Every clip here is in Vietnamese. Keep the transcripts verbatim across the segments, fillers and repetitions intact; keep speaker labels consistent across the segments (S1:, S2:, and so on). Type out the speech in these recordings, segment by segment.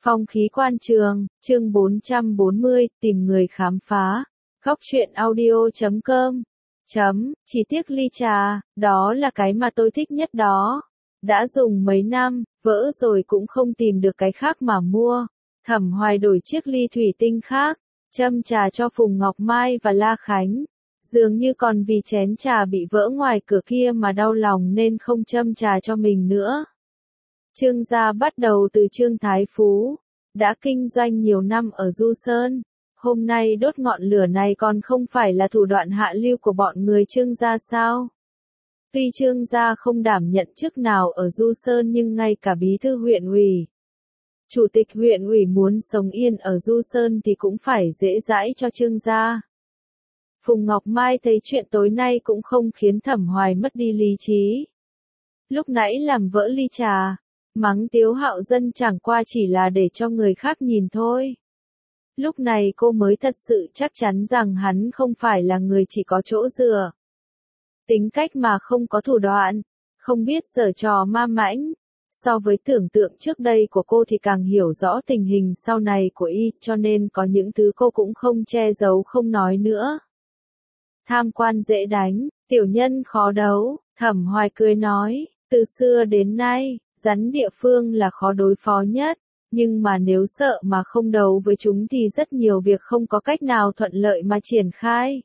S1: Phong khí quan trường, chương bốn trăm bốn mươi, tìm người khám phá. Góc truyện audio chấm com. Chấm, chỉ tiếc ly trà, đó là cái mà tôi thích nhất đó. Đã dùng mấy năm, vỡ rồi cũng không tìm được cái khác mà mua. Thẩm Hoài đổi chiếc ly thủy tinh khác, châm trà cho Phùng Ngọc Mai và La Khánh. Dường như còn vì chén trà bị vỡ ngoài cửa kia mà đau lòng nên không châm trà cho mình nữa. Trương gia bắt đầu từ Trương Thái Phú, đã kinh doanh nhiều năm ở Du Sơn. Hôm nay đốt ngọn lửa này còn không phải là thủ đoạn hạ lưu của bọn người Trương gia sao? Tuy Trương gia không đảm nhận chức nào ở Du Sơn nhưng ngay cả bí thư huyện ủy, chủ tịch huyện ủy muốn sống yên ở Du Sơn thì cũng phải dễ dãi cho Trương gia. Phùng Ngọc Mai thấy chuyện tối nay cũng không khiến Thẩm Hoài mất đi lý trí. Lúc nãy làm vỡ ly trà, mắng Tiếu Hạo Dân chẳng qua chỉ là để cho người khác nhìn thôi. Lúc này cô mới thật sự chắc chắn rằng hắn không phải là người chỉ có chỗ dựa. Tính cách mà không có thủ đoạn, không biết giở trò ma mãnh. So với tưởng tượng trước đây của cô thì càng hiểu rõ tình hình sau này của y, cho nên có những thứ cô cũng không che giấu không nói nữa. Tham quan dễ đánh, tiểu nhân khó đấu, Thẩm Hoài cười nói, từ xưa đến nay, rắn địa phương là khó đối phó nhất, nhưng mà nếu sợ mà không đấu với chúng thì rất nhiều việc không có cách nào thuận lợi mà triển khai.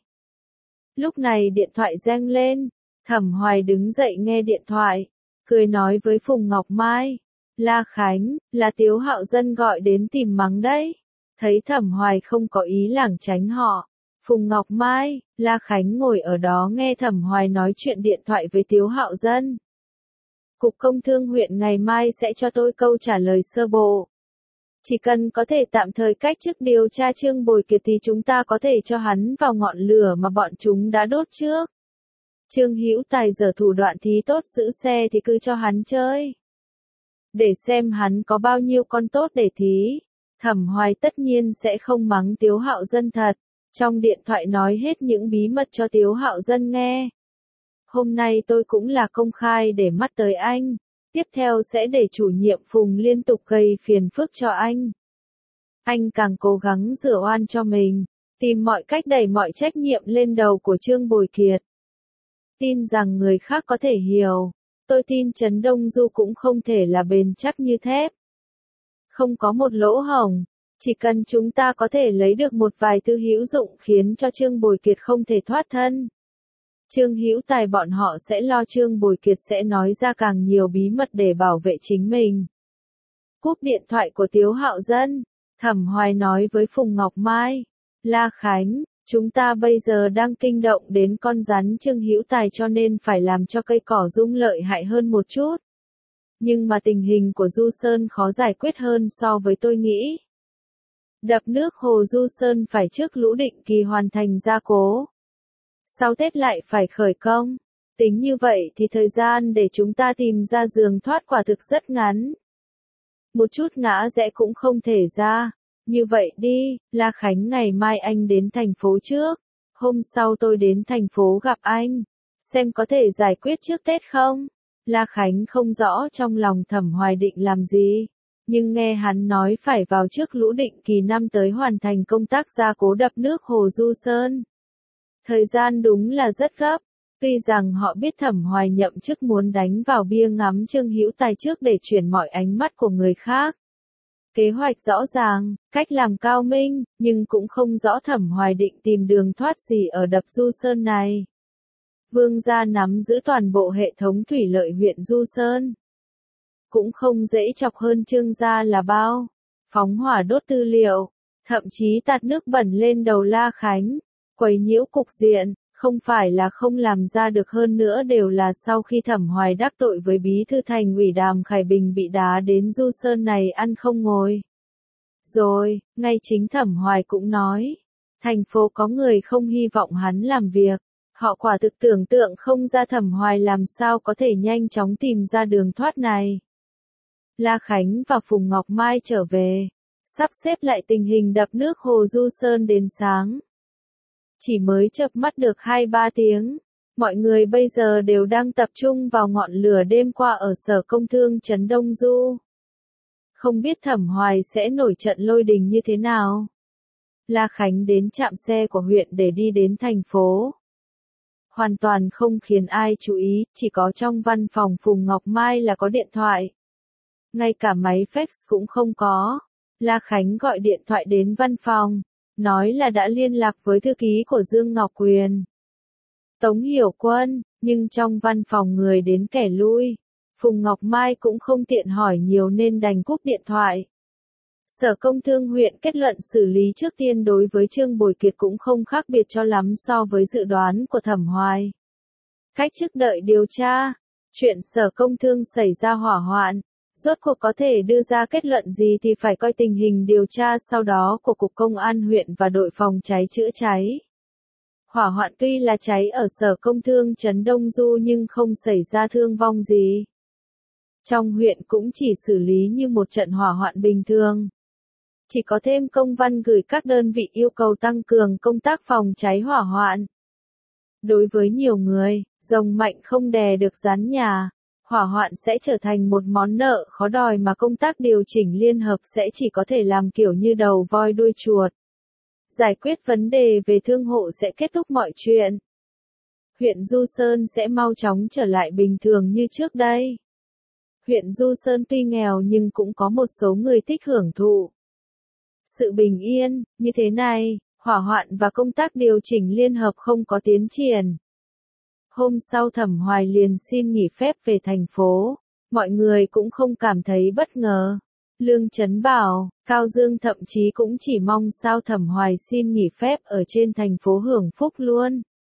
S1: Lúc này điện thoại reng lên, Thẩm Hoài đứng dậy nghe điện thoại, cười nói với Phùng Ngọc Mai, La Khánh, là Tiếu Hạo Dân gọi đến tìm mắng đấy. Thấy Thẩm Hoài không có ý lảng tránh họ, Phùng Ngọc Mai, La Khánh ngồi ở đó nghe Thẩm Hoài nói chuyện điện thoại với Tiếu Hạo Dân. Cục Công Thương huyện ngày mai sẽ cho tôi câu trả lời sơ bộ. Chỉ cần có thể tạm thời cách chức điều tra Trương Bồi Kiệt thì chúng ta có thể cho hắn vào ngọn lửa mà bọn chúng đã đốt trước. Trương Hữu Tài giở thủ đoạn thí tốt giữ xe thì cứ cho hắn chơi. Để xem hắn có bao nhiêu con tốt để thí. Thẩm Hoài tất nhiên sẽ không mắng Tiếu Hạo Dân thật. Trong điện thoại nói hết những bí mật cho Tiếu Hạo Dân nghe. Hôm nay tôi cũng là công khai để mắt tới anh. Tiếp theo sẽ để chủ nhiệm Phùng liên tục gây phiền phức cho anh. Anh càng cố gắng rửa oan cho mình, tìm mọi cách đẩy mọi trách nhiệm lên đầu của Trương Bồi Kiệt. Tin rằng người khác có thể hiểu, tôi tin Trấn Đông Du cũng không thể là bền chắc như thép. Không có một lỗ hổng, chỉ cần chúng ta có thể lấy được một vài thứ hữu dụng khiến cho Trương Bồi Kiệt không thể thoát thân. Trương Hữu Tài bọn họ sẽ lo Trương Bồi Kiệt sẽ nói ra càng nhiều bí mật để bảo vệ chính mình. Cúp điện thoại của Tiếu Hạo Dân, Thẩm Hoài nói với Phùng Ngọc Mai, La Khánh, chúng ta bây giờ đang kinh động đến con rắn Trương Hữu Tài cho nên phải làm cho cây cỏ rung lợi hại hơn một chút. Nhưng mà tình hình của Du Sơn khó giải quyết hơn so với tôi nghĩ. Đập nước hồ Du Sơn phải trước lũ định kỳ hoàn thành gia cố. Sau Tết lại phải khởi công. Tính như vậy thì thời gian để chúng ta tìm ra giường thoát quả thực rất ngắn. Một chút ngã rẽ cũng không thể ra. Như vậy đi, La Khánh ngày mai anh đến thành phố trước. Hôm sau tôi đến thành phố gặp anh. Xem có thể giải quyết trước Tết không? La Khánh không rõ trong lòng Thẩm Hoài định làm gì. Nhưng nghe hắn nói phải vào trước lũ định kỳ năm tới hoàn thành công tác gia cố đập nước hồ Du Sơn. Thời gian đúng là rất gấp, tuy rằng họ biết Thẩm Hoài nhậm chức muốn đánh vào bia ngắm Trương Hữu Tài trước để chuyển mọi ánh mắt của người khác. Kế hoạch rõ ràng, cách làm cao minh, nhưng cũng không rõ Thẩm Hoài định tìm đường thoát gì ở đập Du Sơn này. Vương gia nắm giữ toàn bộ hệ thống thủy lợi huyện Du Sơn. Cũng không dễ chọc hơn Trương gia là bao. Phóng hỏa đốt tư liệu, thậm chí tạt nước bẩn lên đầu La Khánh. Quấy nhiễu cục diện, không phải là không làm ra được hơn nữa đều là sau khi Thẩm Hoài đắc tội với bí thư thành ủy Đàm Khải Bình bị đá đến Du Sơn này ăn không ngồi. Rồi, ngay chính Thẩm Hoài cũng nói, thành phố có người không hy vọng hắn làm việc, họ quả thực tưởng tượng không ra Thẩm Hoài làm sao có thể nhanh chóng tìm ra đường thoát này. La Khánh và Phùng Ngọc Mai trở về, sắp xếp lại tình hình đập nước hồ Du Sơn đến sáng. Chỉ mới chợp mắt được hai ba tiếng, mọi người bây giờ đều đang tập trung vào ngọn lửa đêm qua ở Sở Công Thương Trấn Đông Du. Không biết Thẩm Hoài sẽ nổi trận lôi đình như thế nào. La Khánh đến trạm xe của huyện để đi đến thành phố. Hoàn toàn không khiến ai chú ý, chỉ có trong văn phòng Phùng Ngọc Mai là có điện thoại. Ngay cả máy fax cũng không có. La Khánh gọi điện thoại đến văn phòng, nói là đã liên lạc với thư ký của Dương Ngọc Quyền. Tống Hiểu Quân, nhưng trong văn phòng người đến kẻ lui. Phùng Ngọc Mai cũng không tiện hỏi nhiều nên đành cúp điện thoại. Sở Công Thương huyện kết luận xử lý trước tiên đối với Trương Bồi Kiệt cũng không khác biệt cho lắm so với dự đoán của Thẩm Hoài. Cách chức đợi điều tra, chuyện Sở Công Thương xảy ra hỏa hoạn, rốt cuộc có thể đưa ra kết luận gì thì phải coi tình hình điều tra sau đó của Cục Công an huyện và đội phòng cháy chữa cháy. Hỏa hoạn tuy là cháy ở Sở Công Thương trấn Đông Du nhưng không xảy ra thương vong gì. Trong huyện cũng chỉ xử lý như một trận hỏa hoạn bình thường. Chỉ có thêm công văn gửi các đơn vị yêu cầu tăng cường công tác phòng cháy hỏa hoạn. Đối với nhiều người, rồng mạnh không đè được rắn nhà, hỏa hoạn sẽ trở thành một món nợ khó đòi mà công tác điều chỉnh liên hợp sẽ chỉ có thể làm kiểu như đầu voi đuôi chuột. Giải quyết vấn đề về thương hộ sẽ kết thúc mọi chuyện. Huyện Du Sơn sẽ mau chóng trở lại bình thường như trước đây. Huyện Du Sơn tuy nghèo nhưng cũng có một số người thích hưởng thụ sự bình yên, như thế này, hỏa hoạn và công tác điều chỉnh liên hợp không có tiến triển. Hôm sau Thẩm Hoài liền xin nghỉ phép về thành phố, mọi người cũng không cảm thấy bất ngờ. Lương Chấn Bảo, Cao Dương thậm chí cũng chỉ mong sao Thẩm Hoài xin nghỉ phép ở trên thành phố hưởng phúc luôn.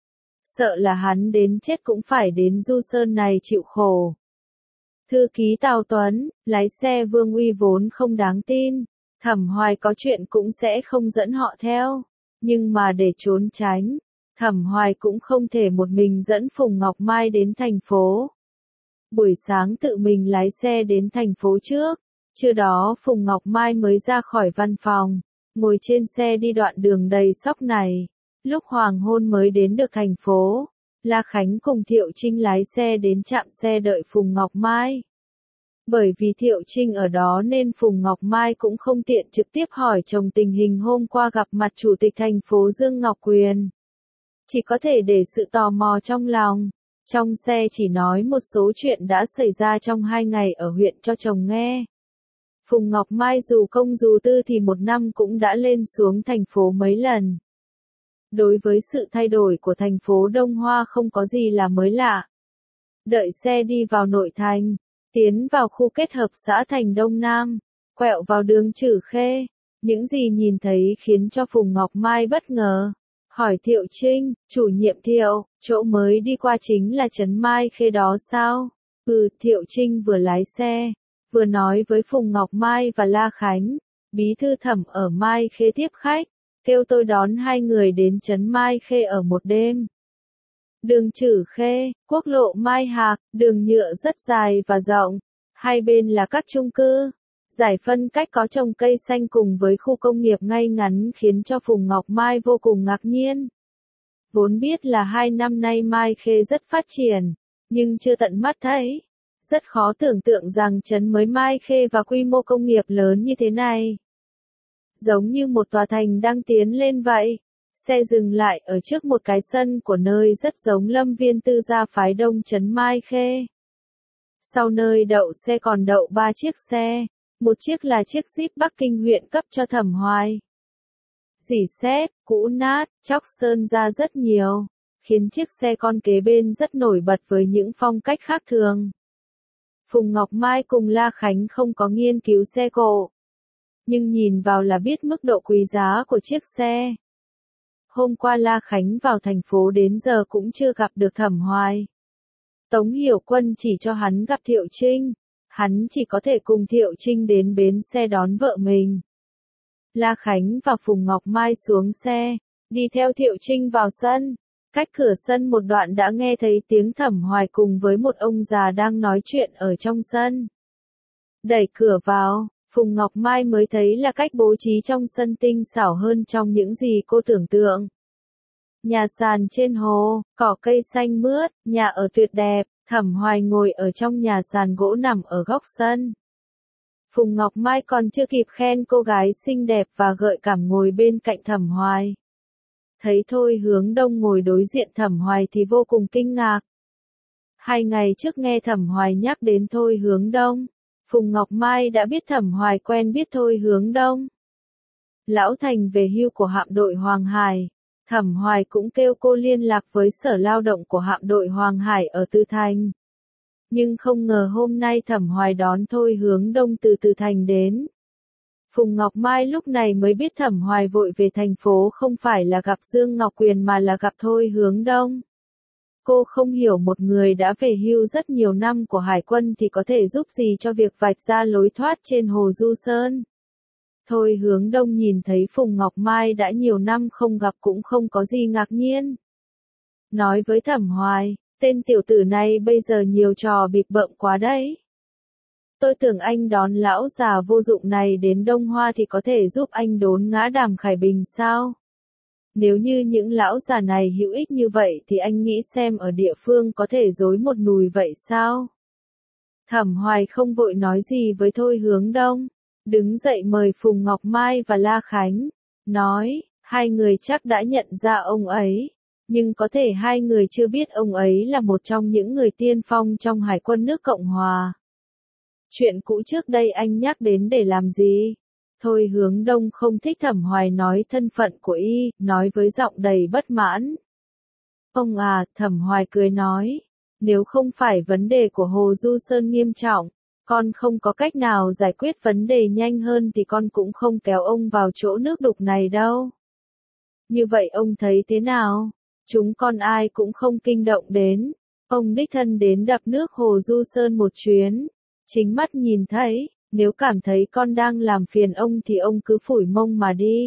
S1: Sợ là hắn đến chết cũng phải đến Du Sơn này chịu khổ. Thư ký Tào Tuấn, lái xe Vương Uy vốn không đáng tin. Thẩm Hoài có chuyện cũng sẽ không dẫn họ theo. Nhưng mà để trốn tránh, Thẩm Hoài cũng không thể một mình dẫn Phùng Ngọc Mai đến thành phố. Buổi sáng tự mình lái xe đến thành phố trước. Trưa đó Phùng Ngọc Mai mới ra khỏi văn phòng, ngồi trên xe đi đoạn đường đầy sóc này. Lúc hoàng hôn mới đến được thành phố, La Khánh cùng Thiệu Trinh lái xe đến trạm xe đợi Phùng Ngọc Mai. Bởi vì Thiệu Trinh ở đó nên Phùng Ngọc Mai cũng không tiện trực tiếp hỏi chồng tình hình hôm qua gặp mặt Chủ tịch thành phố Dương Ngọc Quyền. Chỉ có thể để sự tò mò trong lòng. Trong xe chỉ nói một số chuyện đã xảy ra trong hai ngày ở huyện cho chồng nghe. Phùng Ngọc Mai dù công dù tư thì một năm cũng đã lên xuống thành phố mấy lần. Đối với sự thay đổi của thành phố Đông Hoa không có gì là mới lạ. Đợi xe đi vào nội thành, tiến vào khu kết hợp xã Thành Đông Nam, quẹo vào đường Trử Khê. Những gì nhìn thấy khiến cho Phùng Ngọc Mai bất ngờ. Hỏi Thiệu Trinh, chủ nhiệm Thiệu, chỗ mới đi qua chính là trấn Mai Khê đó sao? Ừ, Thiệu Trinh vừa lái xe, vừa nói với Phùng Ngọc Mai và La Khánh, bí thư Thẩm ở Mai Khê tiếp khách, kêu tôi đón hai người đến trấn Mai Khê ở một đêm. Đường Trử Khê, quốc lộ Mai Hạc, đường nhựa rất dài và rộng, hai bên là các chung cư. Giải phân cách có trồng cây xanh cùng với khu công nghiệp ngay ngắn khiến cho Phùng Ngọc Mai vô cùng ngạc nhiên. Vốn biết là hai năm nay Mai Khê rất phát triển, nhưng chưa tận mắt thấy. Rất khó tưởng tượng rằng trấn mới Mai Khê và quy mô công nghiệp lớn như thế này. Giống như một tòa thành đang tiến lên vậy. Xe dừng lại ở trước một cái sân của nơi rất giống lâm viên tư gia phái đông trấn Mai Khê. Sau nơi đậu xe còn đậu ba chiếc xe. Một chiếc là chiếc Jeep Bắc Kinh huyện cấp cho Thẩm Hoài. Rỉ sét, cũ nát, chóc sơn ra rất nhiều, khiến chiếc xe con kế bên rất nổi bật với những phong cách khác thường. Phùng Ngọc Mai cùng La Khánh không có nghiên cứu xe cộ, nhưng nhìn vào là biết mức độ quý giá của chiếc xe. Hôm qua La Khánh vào thành phố đến giờ cũng chưa gặp được Thẩm Hoài. Tống Hiểu Quân chỉ cho hắn gặp Thiệu Trinh. Hắn chỉ có thể cùng Thiệu Trinh đến bến xe đón vợ mình. La Khánh và Phùng Ngọc Mai xuống xe, đi theo Thiệu Trinh vào sân. Cách cửa sân một đoạn đã nghe thấy tiếng Thẩm Hoài cùng với một ông già đang nói chuyện ở trong sân. Đẩy cửa vào, Phùng Ngọc Mai mới thấy là cách bố trí trong sân tinh xảo hơn trong những gì cô tưởng tượng. Nhà sàn trên hồ, cỏ cây xanh mướt, nhà ở tuyệt đẹp. Thẩm Hoài ngồi ở trong nhà sàn gỗ nằm ở góc sân. Phùng Ngọc Mai còn chưa kịp khen cô gái xinh đẹp và gợi cảm ngồi bên cạnh Thẩm Hoài. Thấy Thôi Hướng Đông ngồi đối diện Thẩm Hoài thì vô cùng kinh ngạc. Hai ngày trước nghe Thẩm Hoài nhắc đến Thôi Hướng Đông, Phùng Ngọc Mai đã biết Thẩm Hoài quen biết Thôi Hướng Đông. Lão Thành về hưu của hạm đội Hoàng Hải, Thẩm Hoài cũng kêu cô liên lạc với sở lao động của hạm đội Hoàng Hải ở Từ Thành. Nhưng không ngờ hôm nay Thẩm Hoài đón Thôi Hướng Đông từ Từ Thành đến. Phùng Ngọc Mai lúc này mới biết Thẩm Hoài vội về thành phố không phải là gặp Dương Ngọc Quyền mà là gặp Thôi Hướng Đông. Cô không hiểu một người đã về hưu rất nhiều năm của Hải quân thì có thể giúp gì cho việc vạch ra lối thoát trên Hồ Du Sơn. Thôi Hướng Đông nhìn thấy Phùng Ngọc Mai đã nhiều năm không gặp cũng không có gì ngạc nhiên. Nói với Thẩm Hoài, tên tiểu tử này bây giờ nhiều trò bịp bợm quá đấy. Tôi tưởng anh đón lão già vô dụng này đến Đông Hoa thì có thể giúp anh đốn ngã Đàm Khải Bình sao? Nếu như những lão già này hữu ích như vậy thì anh nghĩ xem ở địa phương có thể dối một nùi vậy sao? Thẩm Hoài không vội nói gì với Thôi Hướng Đông, đứng dậy mời Phùng Ngọc Mai và La Khánh, nói, hai người chắc đã nhận ra ông ấy, nhưng có thể hai người chưa biết ông ấy là một trong những người tiên phong trong Hải quân nước Cộng Hòa. Chuyện cũ trước đây anh nhắc đến để làm gì? Thôi Hướng Đông không thích Thẩm Hoài nói thân phận của y, nói với giọng đầy bất mãn. Ông à, Thẩm Hoài cười nói, nếu không phải vấn đề của Hồ Du Sơn nghiêm trọng, con không có cách nào giải quyết vấn đề nhanh hơn thì con cũng không kéo ông vào chỗ nước đục này đâu. Như vậy ông thấy thế nào? Chúng con ai cũng không kinh động đến. Ông đích thân đến đập nước Hồ Du Sơn một chuyến. Chính mắt nhìn thấy, nếu cảm thấy con đang làm phiền ông thì ông cứ phủi mông mà đi.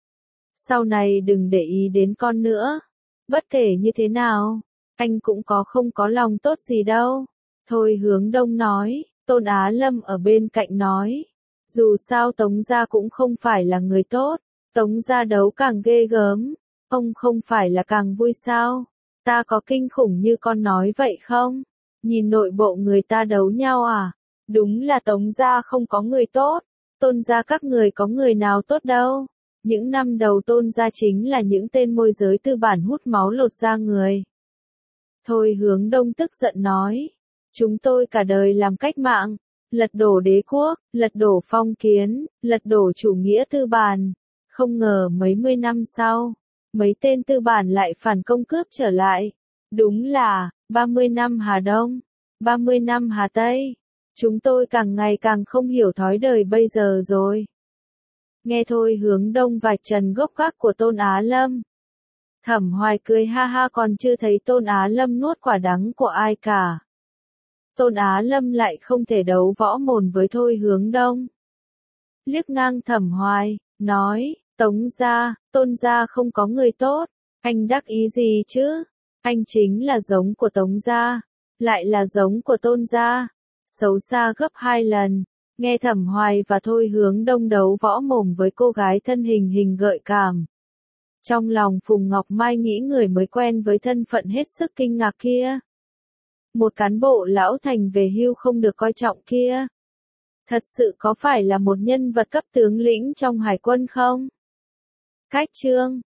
S1: Sau này đừng để ý đến con nữa. Bất kể như thế nào, anh cũng có không có lòng tốt gì đâu. Thôi Hướng Đông nói, Tôn Á Lâm ở bên cạnh nói. Dù sao Tống gia cũng không phải là người tốt. Tống gia đấu càng ghê gớm. Ông không phải là càng vui sao? Ta có kinh khủng như con nói vậy không? Nhìn nội bộ người ta đấu nhau à? Đúng là Tống gia không có người tốt. Tôn gia các người có người nào tốt đâu. Những năm đầu Tôn gia chính là những tên môi giới tư bản hút máu lột da người. Thôi Hướng Đông tức giận nói. Chúng tôi cả đời làm cách mạng. Lật đổ đế quốc, lật đổ phong kiến, lật đổ chủ nghĩa tư bản. Không ngờ mấy mươi năm sau, mấy tên tư bản lại phản công cướp trở lại. Đúng là, ba mươi năm Hà Đông, ba mươi năm Hà Tây. Chúng tôi càng ngày càng không hiểu thói đời bây giờ rồi. Nghe Thôi Hướng Đông vạch trần gốc gác của Tôn Á Lâm. Thẩm Hoài cười ha ha còn chưa thấy Tôn Á Lâm nuốt quả đắng của ai cả. Tôn Á Lâm lại không thể đấu võ mồm với Thôi Hướng Đông. Liếc ngang Thẩm Hoài, nói, Tống gia, Tôn gia không có người tốt, anh đắc ý gì chứ? Anh chính là giống của Tống gia, lại là giống của Tôn gia, xấu xa gấp hai lần. Nghe Thẩm Hoài và Thôi Hướng Đông đấu võ mồm với cô gái thân hình hình gợi cảm. Trong lòng Phùng Ngọc Mai nghĩ người mới quen với thân phận hết sức kinh ngạc kia. Một cán bộ lão thành về hưu không được coi trọng kia. Thật sự có phải là một nhân vật cấp tướng lĩnh trong Hải quân không? Cách chương